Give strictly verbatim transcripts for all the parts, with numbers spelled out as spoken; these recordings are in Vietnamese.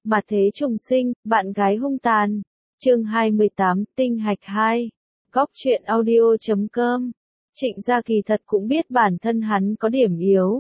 Mà thế trùng sinh, bạn gái hung tàn. Chương hai mươi tám, tinh hạch hai. Góc truyện audio chấm com. Trịnh Gia kỳ thật cũng biết bản thân hắn có điểm yếu.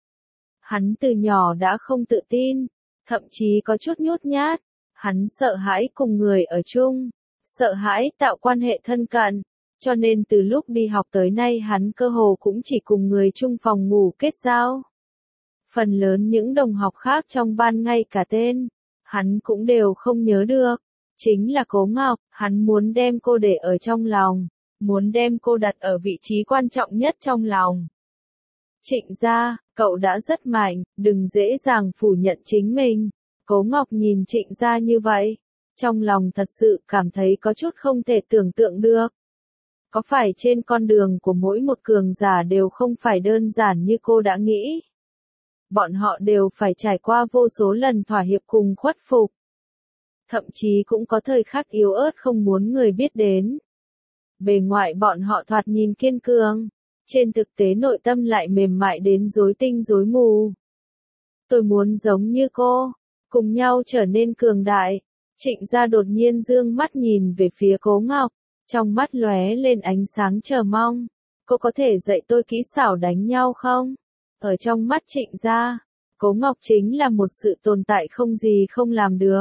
Hắn từ nhỏ đã không tự tin, thậm chí có chút nhút nhát. Hắn sợ hãi cùng người ở chung, sợ hãi tạo quan hệ thân cận, cho nên từ lúc đi học tới nay hắn cơ hồ cũng chỉ cùng người chung phòng ngủ kết giao. Phần lớn những đồng học khác trong ban ngay cả tên, hắn cũng đều không nhớ được. Chính là Cố Ngọc, hắn muốn đem cô để ở trong lòng, muốn đem cô đặt ở vị trí quan trọng nhất trong lòng. Trịnh Gia, cậu đã rất mạnh, đừng dễ dàng phủ nhận chính mình. Cố Ngọc nhìn Trịnh Gia như vậy, trong lòng thật sự cảm thấy có chút không thể tưởng tượng được. Có phải trên con đường của mỗi một cường giả đều không phải đơn giản như cô đã nghĩ? Bọn họ đều phải trải qua vô số lần thỏa hiệp cùng khuất phục. Thậm chí cũng có thời khắc yếu ớt không muốn người biết đến. Bề ngoài bọn họ thoạt nhìn kiên cường, trên thực tế nội tâm lại mềm mại đến rối tinh rối mù. Tôi muốn giống như cô, cùng nhau trở nên cường đại. Trịnh Gia đột nhiên dương mắt nhìn về phía Cố Ngọc, trong mắt lóe lên ánh sáng chờ mong. Cô có thể dạy tôi kỹ xảo đánh nhau không? Ở trong mắt Trịnh Gia, Cố Ngọc chính là một sự tồn tại không gì không làm được.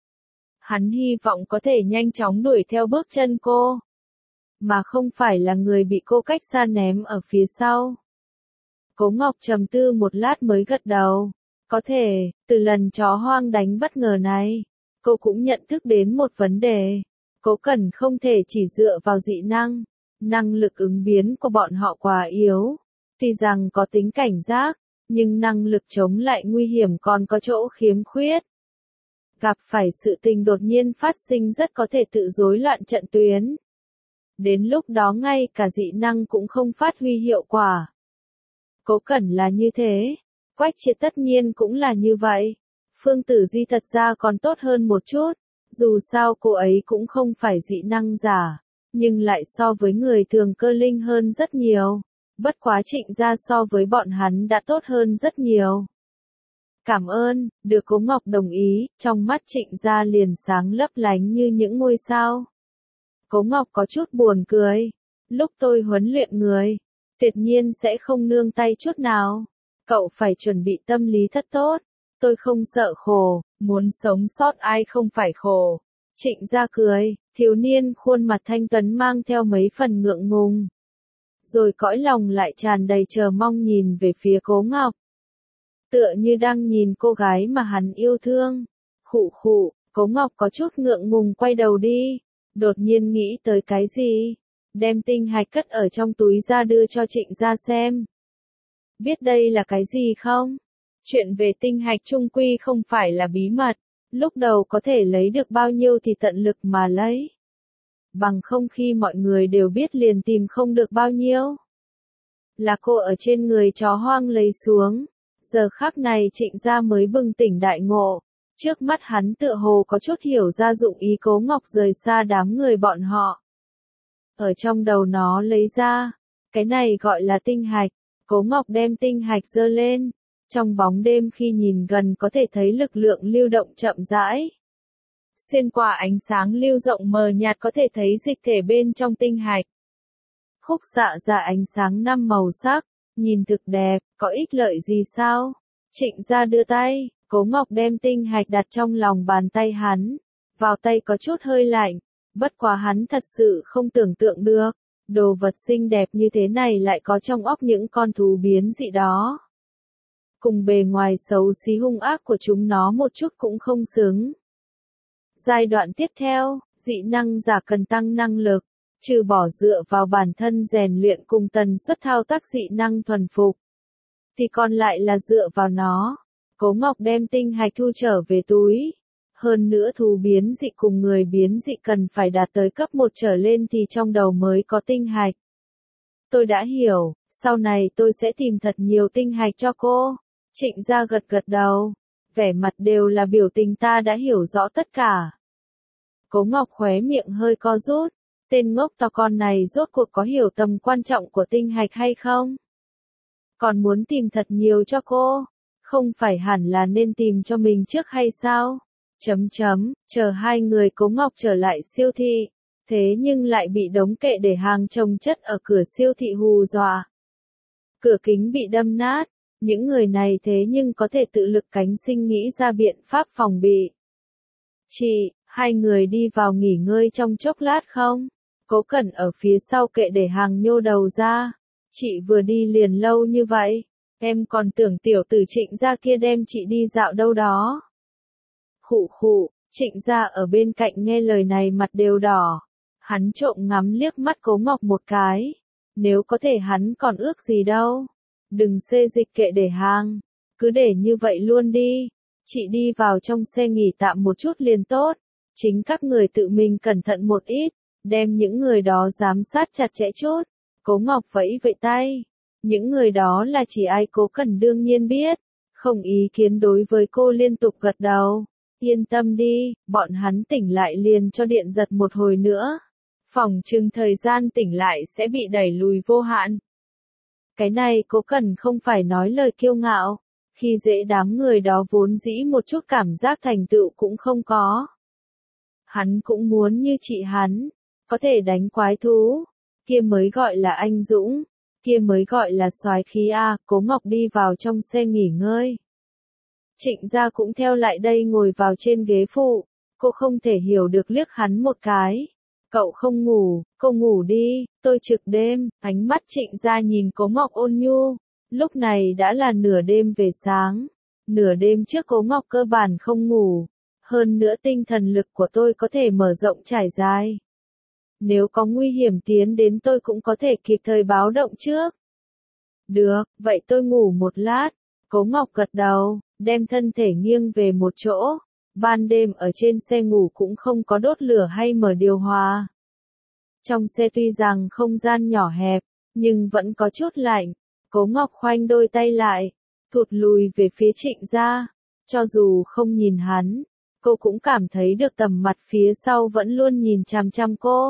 Hắn hy vọng có thể nhanh chóng đuổi theo bước chân cô, mà không phải là người bị cô cách xa ném ở phía sau. Cố Ngọc trầm tư một lát mới gật đầu. Có thể, từ lần chó hoang đánh bất ngờ này, cô cũng nhận thức đến một vấn đề. Cố Cẩn không thể chỉ dựa vào dị năng, năng lực ứng biến của bọn họ quá yếu. Tuy rằng có tính cảnh giác, nhưng năng lực chống lại nguy hiểm còn có chỗ khiếm khuyết. Gặp phải sự tình đột nhiên phát sinh rất có thể tự rối loạn trận tuyến. Đến lúc đó ngay cả dị năng cũng không phát huy hiệu quả. Cố Cẩn là như thế, Quách Triệt tất nhiên cũng là như vậy. Phương Tử Di thật ra còn tốt hơn một chút, dù sao cô ấy cũng không phải dị năng giả, nhưng lại so với người thường cơ linh hơn rất nhiều. Bất quá Trịnh Gia so với bọn hắn đã tốt hơn rất nhiều. Cảm ơn, được Cố Ngọc đồng ý, trong mắt Trịnh Gia liền sáng lấp lánh như những ngôi sao. Cố Ngọc có chút buồn cười. Lúc tôi huấn luyện người, tuyệt nhiên sẽ không nương tay chút nào. Cậu phải chuẩn bị tâm lý thật tốt. Tôi không sợ khổ, muốn sống sót ai không phải khổ. Trịnh Gia cười, thiếu niên khuôn mặt thanh tuấn mang theo mấy phần ngượng ngùng. Rồi cõi lòng lại tràn đầy chờ mong nhìn về phía Cố Ngọc. Tựa như đang nhìn cô gái mà hắn yêu thương. Khụ khụ, Cố Ngọc có chút ngượng ngùng quay đầu đi. Đột nhiên nghĩ tới cái gì? Đem tinh hạch cất ở trong túi ra đưa cho Trịnh Gia xem. Biết đây là cái gì không? Chuyện về tinh hạch chung quy không phải là bí mật. Lúc đầu có thể lấy được bao nhiêu thì tận lực mà lấy. Bằng không khi mọi người đều biết liền tìm không được bao nhiêu. Là cô ở trên người chó hoang lấy xuống. Giờ khắc này Trịnh Gia mới bừng tỉnh đại ngộ. Trước mắt hắn tựa hồ có chút hiểu ra dụng ý Cố Ngọc rời xa đám người bọn họ. Ở trong đầu nó lấy ra. Cái này gọi là tinh hạch. Cố Ngọc đem tinh hạch giơ lên. Trong bóng đêm khi nhìn gần có thể thấy lực lượng lưu động chậm rãi. Xuyên qua ánh sáng lưu rộng mờ nhạt có thể thấy dịch thể bên trong tinh hạch. Khúc xạ ra ánh sáng năm màu sắc, nhìn thực đẹp, có ích lợi gì sao? Trịnh Gia đưa tay, Cố Ngọc đem tinh hạch đặt trong lòng bàn tay hắn. Vào tay có chút hơi lạnh, bất quá hắn thật sự không tưởng tượng được. Đồ vật xinh đẹp như thế này lại có trong óc những con thú biến dị đó. Cùng bề ngoài xấu xí hung ác của chúng nó một chút cũng không xứng. Giai đoạn tiếp theo, dị năng giả cần tăng năng lực, trừ bỏ dựa vào bản thân rèn luyện cùng tần suất thao tác dị năng thuần phục, thì còn lại là dựa vào nó. Cố Ngọc đem tinh hạch thu trở về túi. Hơn nữa thú biến dị cùng người biến dị cần phải đạt tới cấp một trở lên thì trong đầu mới có tinh hạch. Tôi đã hiểu, sau này tôi sẽ tìm thật nhiều tinh hạch cho cô. Trịnh Gia gật gật đầu, vẻ mặt đều là biểu tình ta đã hiểu rõ tất cả. Cố Ngọc khóe miệng hơi co rút, tên ngốc to con này rốt cuộc có hiểu tầm quan trọng của tinh hạch hay không? Còn muốn tìm thật nhiều cho cô, không phải hẳn là nên tìm cho mình trước hay sao? Chấm chấm, chờ hai người Cố Ngọc trở lại siêu thị, thế nhưng lại bị đống kệ để hàng chồng chất ở cửa siêu thị hù dọa. Cửa kính bị đâm nát, những người này thế nhưng có thể tự lực cánh sinh nghĩ ra biện pháp phòng bị. Chị, hai người đi vào nghỉ ngơi trong chốc lát không? Cố Cẩn ở phía sau kệ để hàng nhô đầu ra. Chị vừa đi liền lâu như vậy, em còn tưởng tiểu tử Trịnh gia kia đem chị đi dạo đâu đó. Khụ khụ, Trịnh gia ở bên cạnh nghe lời này mặt đều đỏ. Hắn trộm ngắm liếc mắt Cố Ngọc một cái. Nếu có thể hắn còn ước gì đâu. Đừng xê dịch kệ để hàng. Cứ để như vậy luôn đi. Chị đi vào trong xe nghỉ tạm một chút liền tốt. Chính các người tự mình cẩn thận một ít. Đem những người đó giám sát chặt chẽ chút. Cố Ngọc vẫy vẫy tay. Những người đó là chỉ ai Cố Cẩn đương nhiên biết. Không ý kiến đối với cô liên tục gật đầu. Yên tâm đi, bọn hắn tỉnh lại liền cho điện giật một hồi nữa. Phòng chừng thời gian tỉnh lại sẽ bị đẩy lùi vô hạn. Cái này Cố Cẩn không phải nói lời kiêu ngạo. Khi dễ đám người đó vốn dĩ một chút cảm giác thành tựu cũng không có. Hắn cũng muốn như chị hắn. Có thể đánh quái thú. Kia mới gọi là anh dũng. Kia mới gọi là soái khí a. Cố Ngọc đi vào trong xe nghỉ ngơi. Trịnh gia cũng theo lại đây ngồi vào trên ghế phụ. Cô không thể hiểu được liếc hắn một cái. Cậu không ngủ, cô ngủ đi, tôi trực đêm. Ánh mắt Trịnh gia nhìn Cố Ngọc ôn nhu. Lúc này đã là nửa đêm về sáng. Nửa đêm trước Cố Ngọc cơ bản không ngủ. Hơn nữa tinh thần lực của tôi có thể mở rộng trải dài. Nếu có nguy hiểm tiến đến tôi cũng có thể kịp thời báo động trước. Được, vậy tôi ngủ một lát. Cố Ngọc gật đầu, đem thân thể nghiêng về một chỗ. Ban đêm ở trên xe ngủ cũng không có đốt lửa hay mở điều hòa. Trong xe tuy rằng không gian nhỏ hẹp, nhưng vẫn có chút lạnh. Cố Ngọc khoanh đôi tay lại, thụt lùi về phía Trịnh gia. Cho dù không nhìn hắn, cô cũng cảm thấy được tầm mặt phía sau vẫn luôn nhìn chằm chằm cô.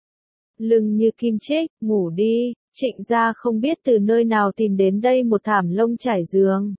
Lưng như kim chích, ngủ đi. Trịnh gia không biết từ nơi nào tìm đến đây một thảm lông trải giường.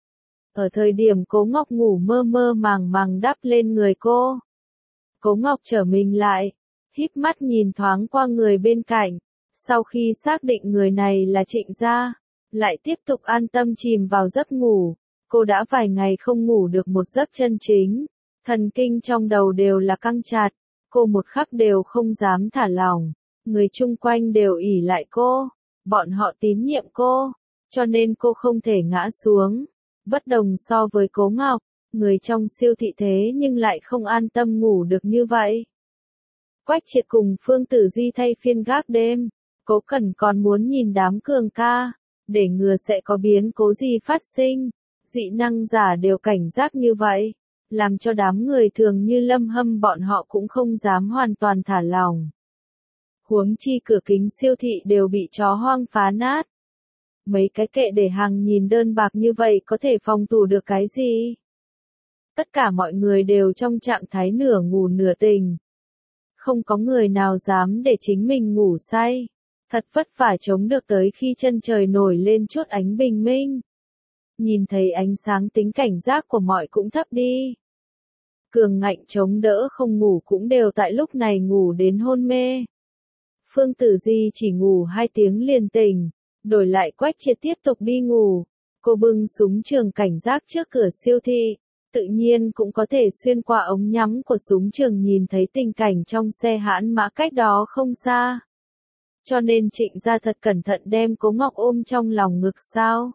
Ở thời điểm Cố Ngọc ngủ mơ mơ màng màng đắp lên người cô. Cố Ngọc trở mình lại, híp mắt nhìn thoáng qua người bên cạnh. Sau khi xác định người này là Trịnh gia, lại tiếp tục an tâm chìm vào giấc ngủ. Cô đã vài ngày không ngủ được một giấc chân chính. Thần kinh trong đầu đều là căng chặt. Cô một khắc đều không dám thả lỏng. Người chung quanh đều ỷ lại cô. Bọn họ tín nhiệm cô. Cho nên cô không thể ngã xuống. Bất đồng so với Cố Ngọc, người trong siêu thị thế nhưng lại không an tâm ngủ được như vậy. Quách Triệt cùng Phương Tử Di thay phiên gác đêm. Cố Cẩn còn muốn nhìn đám cường ca. Để ngừa sẽ có biến cố gì phát sinh. Dị năng giả đều cảnh giác như vậy. Làm cho đám người thường như Lâm Hâm bọn họ cũng không dám hoàn toàn thả lỏng. Huống chi cửa kính siêu thị đều bị chó hoang phá nát. Mấy cái kệ để hàng nhìn đơn bạc như vậy có thể phòng thủ được cái gì? Tất cả mọi người đều trong trạng thái nửa ngủ nửa tỉnh. Không có người nào dám để chính mình ngủ say. Thật vất vả chống được tới khi chân trời nổi lên chút ánh bình minh. Nhìn thấy ánh sáng tính cảnh giác của mọi cũng thấp đi. Cường ngạnh chống đỡ không ngủ cũng đều tại lúc này ngủ đến hôn mê. Phương Tử Di chỉ ngủ hai tiếng liền tỉnh. Đổi lại Quách Triệt tiếp tục đi ngủ. Cô bưng súng trường cảnh giác trước cửa siêu thị. Tự nhiên cũng có thể xuyên qua ống nhắm của súng trường nhìn thấy tình cảnh trong xe hãn mã cách đó không xa. Cho nên Trịnh gia thật cẩn thận đem Cố Ngọc ôm trong lòng ngực sao.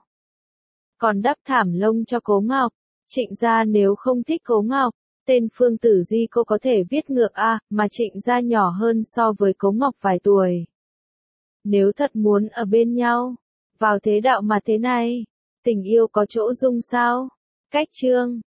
Còn đắp thảm lông cho Cố Ngọc. Trịnh gia nếu không thích Cố Ngọc, tên Phương Tử Di cô có thể viết ngược a, mà Trịnh gia nhỏ hơn so với Cố Ngọc vài tuổi. Nếu thật muốn ở bên nhau, vào thế đạo mà thế này, tình yêu có chỗ dung sao? Cách chương